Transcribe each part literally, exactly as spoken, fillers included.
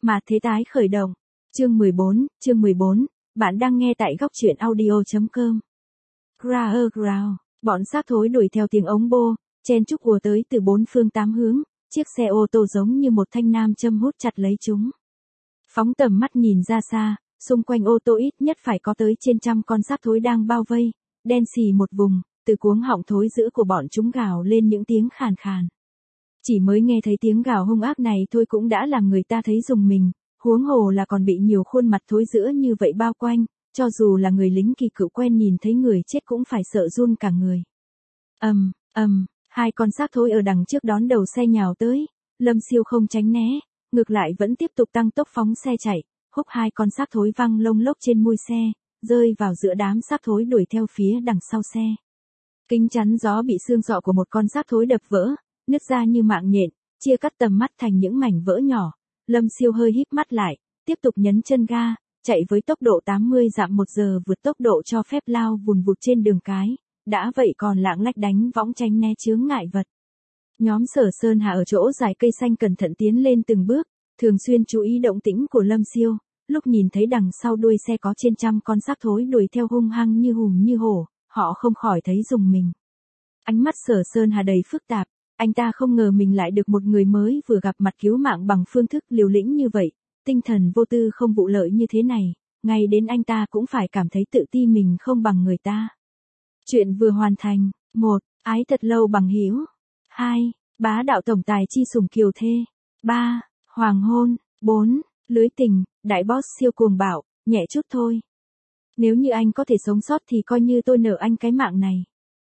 Mà thế tái khởi động. Chương mười bốn, chương mười bốn, bạn đang nghe tại góc truyện audio.com. Graer Ground, bọn xác thối đuổi theo tiếng ống bô, chen chúc ùa tới từ bốn phương tám hướng, chiếc xe ô tô giống như một thanh nam châm hút chặt lấy chúng. Phóng tầm mắt nhìn ra xa, xung quanh ô tô ít nhất phải có tới trên trăm con xác thối đang bao vây, đen xì một vùng, từ cuống họng thối dữ của bọn chúng gào lên những tiếng khàn khàn. Chỉ mới nghe thấy tiếng gào hung ác này thôi cũng đã làm người ta thấy rùng mình, huống hồ là còn bị nhiều khuôn mặt thối dữ như vậy bao quanh, cho dù là người lính kỳ cựu quen nhìn thấy người chết cũng phải sợ run cả người. Ầm, ầm, hai con xác thối ở đằng trước đón đầu xe nhào tới, Lâm Siêu không tránh né, ngược lại vẫn tiếp tục tăng tốc phóng xe chạy, húc hai con xác thối văng lông lốc trên mui xe, rơi vào giữa đám xác thối đuổi theo phía đằng sau xe. Kính chắn gió bị xương sọ của một con xác thối đập vỡ, nứt ra như mạng nhện, chia cắt tầm mắt thành những mảnh vỡ nhỏ. Lâm Siêu hơi híp mắt lại, tiếp tục nhấn chân ga, chạy với tốc độ tám mươi dặm một giờ vượt tốc độ cho phép lao vùn vụt trên đường cái, đã vậy còn lạng lách đánh võng tránh né chướng ngại vật. Nhóm Sở Sơn Hà ở chỗ dải cây xanh cẩn thận tiến lên từng bước, thường xuyên chú ý động tĩnh của Lâm Siêu, lúc nhìn thấy đằng sau đuôi xe có trên trăm con xác thối đuổi theo hung hăng như hùm như hổ, họ không khỏi thấy rùng mình. Ánh mắt Sở Sơn Hà đầy phức tạp. Anh ta không ngờ mình lại được một người mới vừa gặp mặt cứu mạng bằng phương thức liều lĩnh như vậy, tinh thần vô tư không vụ lợi như thế này, ngay đến anh ta cũng phải cảm thấy tự ti mình không bằng người ta. Chuyện vừa hoàn thành. Một. Ái thật lâu bằng hữu. Hai. Bá đạo tổng tài chi sủng kiều thê. Ba. Hoàng hôn. Bốn. Lưới tình, đại boss siêu cuồng bạo, nhẹ chút thôi. Nếu như anh có thể sống sót thì coi như tôi nợ anh cái mạng này.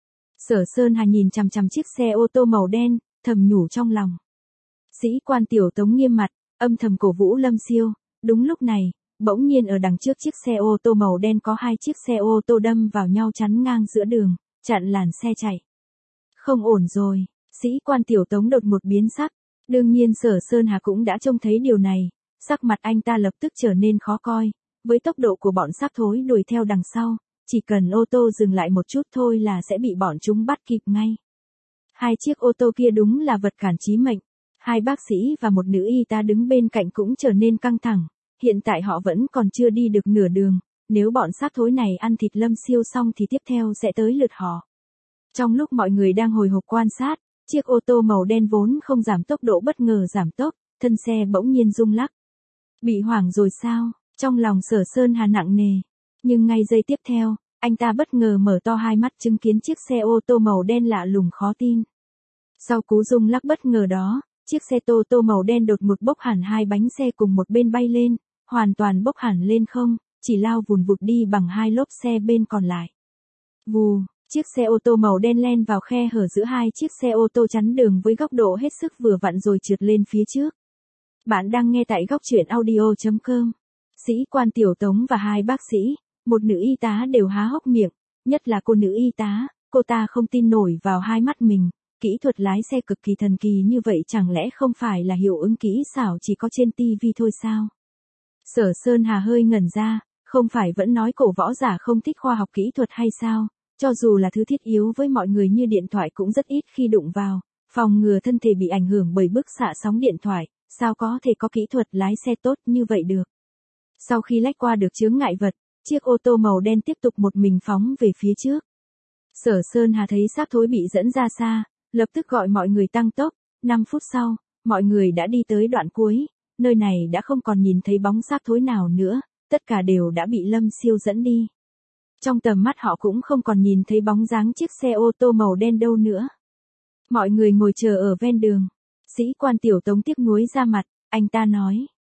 Sở Sơn Hà nhìn chằm chằm chiếc xe ô tô màu đen, thầm nhủ trong lòng. Sĩ quan Tiểu Tống nghiêm mặt, âm thầm cổ vũ Lâm Siêu. Đúng lúc này, bỗng nhiên ở đằng trước chiếc xe ô tô màu đen có hai chiếc xe ô tô đâm vào nhau chắn ngang giữa đường, chặn làn xe chạy. Không ổn rồi, sĩ quan Tiểu Tống đột một biến sắc. Đương nhiên Sở Sơn Hà cũng đã trông thấy điều này, sắc mặt anh ta lập tức trở nên khó coi, với tốc độ của bọn xác thối đuổi theo đằng sau. Chỉ cần ô tô dừng lại một chút thôi là sẽ bị bọn chúng bắt kịp ngay. Hai chiếc ô tô kia đúng là vật cản chí mệnh. Hai bác sĩ và một nữ y tá đứng bên cạnh cũng trở nên căng thẳng. Hiện tại họ vẫn còn chưa đi được nửa đường. Nếu bọn xác thối này ăn thịt Lâm Siêu xong thì tiếp theo sẽ tới lượt họ. Trong lúc mọi người đang hồi hộp quan sát, chiếc ô tô màu đen vốn không giảm tốc độ bất ngờ giảm tốc, thân xe bỗng nhiên rung lắc. Bị hoảng rồi sao? Trong lòng Sở Sơn Hà nặng nề. Nhưng ngay giây tiếp theo, anh ta bất ngờ mở to hai mắt chứng kiến chiếc xe ô tô màu đen lạ lùng khó tin. Sau cú rung lắc bất ngờ đó, chiếc xe tô tô màu đen đột ngột bốc hẳn hai bánh xe cùng một bên bay lên, hoàn toàn bốc hẳn lên không, chỉ lao vùn vụt đi bằng hai lốp xe bên còn lại. Vù, chiếc xe ô tô màu đen len vào khe hở giữa hai chiếc xe ô tô chắn đường với góc độ hết sức vừa vặn rồi trượt lên phía trước. Bạn đang nghe tại góc truyện audio.com. Sĩ quan Tiểu Tống và hai bác sĩ, một nữ y tá đều há hốc miệng, nhất là cô nữ y tá, cô ta không tin nổi vào hai mắt mình, kỹ thuật lái xe cực kỳ thần kỳ như vậy chẳng lẽ không phải là hiệu ứng kỹ xảo chỉ có trên tivi thôi sao? Sở Sơn Hà hơi ngẩn ra, không phải vẫn nói cổ võ giả không thích khoa học kỹ thuật hay sao, cho dù là thứ thiết yếu với mọi người như điện thoại cũng rất ít khi đụng vào, phòng ngừa thân thể bị ảnh hưởng bởi bức xạ sóng điện thoại, sao có thể có kỹ thuật lái xe tốt như vậy được? Sau khi lách qua được chướng ngại vật, chiếc ô tô màu đen tiếp tục một mình phóng về phía trước. Sở Sơn Hà thấy xác thối bị dẫn ra xa, lập tức gọi mọi người tăng tốc, năm phút sau, mọi người đã đi tới đoạn cuối, nơi này đã không còn nhìn thấy bóng xác thối nào nữa, tất cả đều đã bị Lâm Siêu dẫn đi. Trong tầm mắt họ cũng không còn nhìn thấy bóng dáng chiếc xe ô tô màu đen đâu nữa. Mọi người ngồi chờ ở ven đường. Sĩ quan Tiểu Tống tiếc nuối ra mặt, anh ta nói.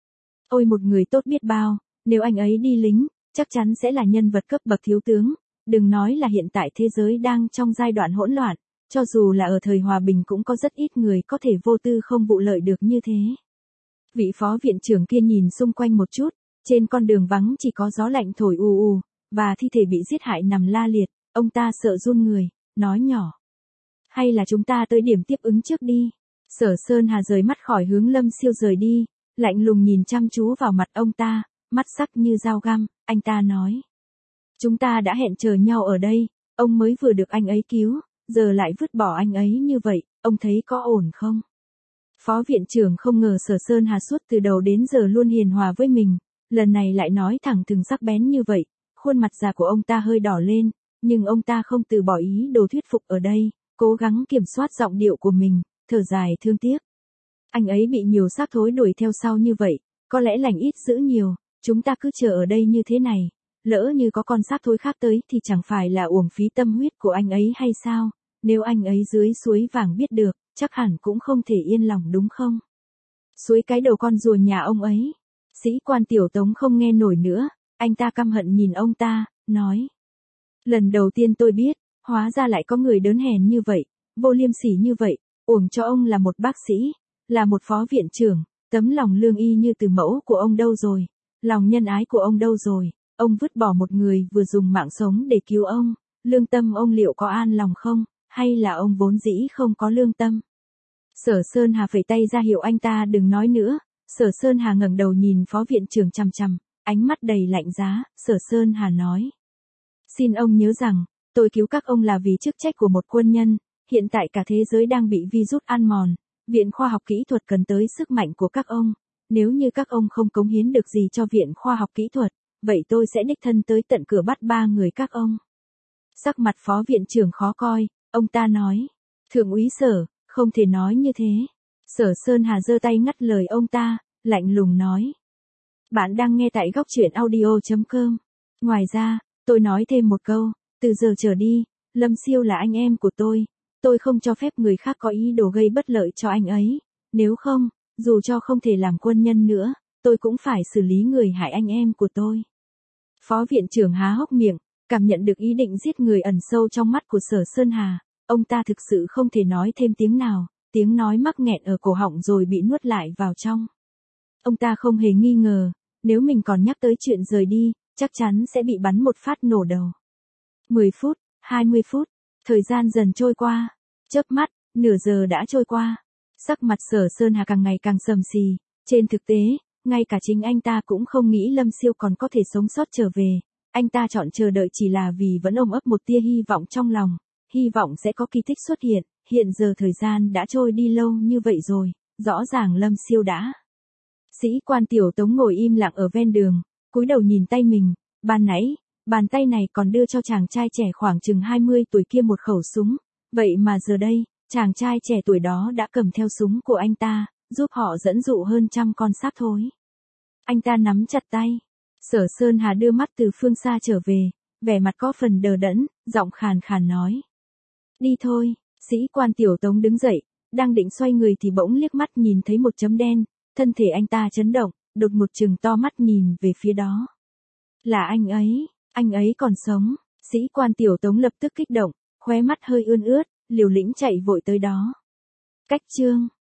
Ôi một người tốt biết bao, nếu anh ấy đi lính, chắc chắn sẽ là nhân vật cấp bậc thiếu tướng, đừng nói là hiện tại thế giới đang trong giai đoạn hỗn loạn, cho dù là ở thời hòa bình cũng có rất ít người có thể vô tư không vụ lợi được như thế. Vị phó viện trưởng kia nhìn xung quanh một chút, trên con đường vắng chỉ có gió lạnh thổi ù ù, và thi thể bị giết hại nằm la liệt, ông ta sợ run người, nói nhỏ. Hay là chúng ta tới điểm tiếp ứng trước đi. Sở Sơn Hà rời mắt khỏi hướng Lâm Siêu rời đi, lạnh lùng nhìn chăm chú vào mặt ông ta, mắt sắc như dao găm, anh ta nói. Chúng ta đã hẹn chờ nhau ở đây, ông mới vừa được anh ấy cứu, giờ lại vứt bỏ anh ấy như vậy, ông thấy có ổn không? Phó viện trưởng không ngờ Sở Sơn Hà suốt từ đầu đến giờ luôn hiền hòa với mình, lần này lại nói thẳng thừng sắc bén như vậy, khuôn mặt già của ông ta hơi đỏ lên, nhưng ông ta không từ bỏ ý đồ thuyết phục ở đây, cố gắng kiểm soát giọng điệu của mình, thở dài thương tiếc. Anh ấy bị nhiều xác thối đuổi theo sau như vậy, có lẽ lành ít dữ nhiều, chúng ta cứ chờ ở đây như thế này, lỡ như có con xác thối khác tới thì chẳng phải là uổng phí tâm huyết của anh ấy hay sao, nếu anh ấy dưới suối vàng biết được, chắc hẳn cũng không thể yên lòng đúng không? Suối cái đầu con rùa nhà ông ấy. Sĩ quan Tiểu Tống không nghe nổi nữa, anh ta căm hận nhìn ông ta, nói. Lần đầu tiên tôi biết, hóa ra lại có người đớn hèn như vậy, vô liêm sỉ như vậy, uổng cho ông là một bác sĩ, là một phó viện trưởng, tấm lòng lương y như từ mẫu của ông đâu rồi, lòng nhân ái của ông đâu rồi, ông vứt bỏ một người vừa dùng mạng sống để cứu ông, lương tâm ông liệu có an lòng không, hay là ông vốn dĩ không có lương tâm? Sở Sơn Hà phẩy tay ra hiệu anh ta đừng nói nữa, Sở Sơn Hà ngẩng đầu nhìn phó viện trưởng chằm chằm, ánh mắt đầy lạnh giá, Sở Sơn Hà nói. Xin ông nhớ rằng, tôi cứu các ông là vì chức trách của một quân nhân, hiện tại cả thế giới đang bị virus ăn mòn, Viện Khoa học Kỹ thuật cần tới sức mạnh của các ông, nếu như các ông không cống hiến được gì cho Viện Khoa học Kỹ thuật, vậy tôi sẽ đích thân tới tận cửa bắt ba người các ông. Sắc mặt phó viện trưởng khó coi, ông ta nói, Thượng úy Sở, không thể nói như thế. Sở Sơn Hà giơ tay ngắt lời ông ta, lạnh lùng nói. Bạn đang nghe tại góc truyện audio.com. Ngoài ra, tôi nói thêm một câu, từ giờ trở đi, Lâm Siêu là anh em của tôi, tôi không cho phép người khác có ý đồ gây bất lợi cho anh ấy, nếu không, dù cho không thể làm quân nhân nữa, tôi cũng phải xử lý người hại anh em của tôi. Phó viện trưởng há hốc miệng, cảm nhận được ý định giết người ẩn sâu trong mắt của Sở Sơn Hà, ông ta thực sự không thể nói thêm tiếng nào, tiếng nói mắc nghẹn ở cổ họng rồi bị nuốt lại vào trong. Ông ta không hề nghi ngờ, nếu mình còn nhắc tới chuyện rời đi, chắc chắn sẽ bị bắn một phát nổ đầu. mười phút, hai mươi phút, thời gian dần trôi qua, chớp mắt, nửa giờ đã trôi qua. Sắc mặt Sở Sơn Hà càng ngày càng sầm xì, trên thực tế, ngay cả chính anh ta cũng không nghĩ Lâm Siêu còn có thể sống sót trở về, anh ta chọn chờ đợi chỉ là vì vẫn ôm ấp một tia hy vọng trong lòng, hy vọng sẽ có kỳ tích xuất hiện, hiện giờ thời gian đã trôi đi lâu như vậy rồi, rõ ràng Lâm Siêu đã. Sĩ quan Tiểu Tống ngồi im lặng ở ven đường, cúi đầu nhìn tay mình, ban nãy, bàn tay này còn đưa cho chàng trai trẻ khoảng chừng hai mươi tuổi kia một khẩu súng, vậy mà giờ đây, chàng trai trẻ tuổi đó đã cầm theo súng của anh ta, giúp họ dẫn dụ hơn trăm con xác thối. Anh ta nắm chặt tay. Sở Sơn Hà đưa mắt từ phương xa trở về, vẻ mặt có phần đờ đẫn, giọng khàn khàn nói. Đi thôi, sĩ quan Tiểu Tống đứng dậy, đang định xoay người thì bỗng liếc mắt nhìn thấy một chấm đen, thân thể anh ta chấn động, đột một chừng to mắt nhìn về phía đó. Là anh ấy, anh ấy còn sống, sĩ quan Tiểu Tống lập tức kích động, khóe mắt hơi ươn ướt, liều lĩnh chạy vội tới đó. Cách chương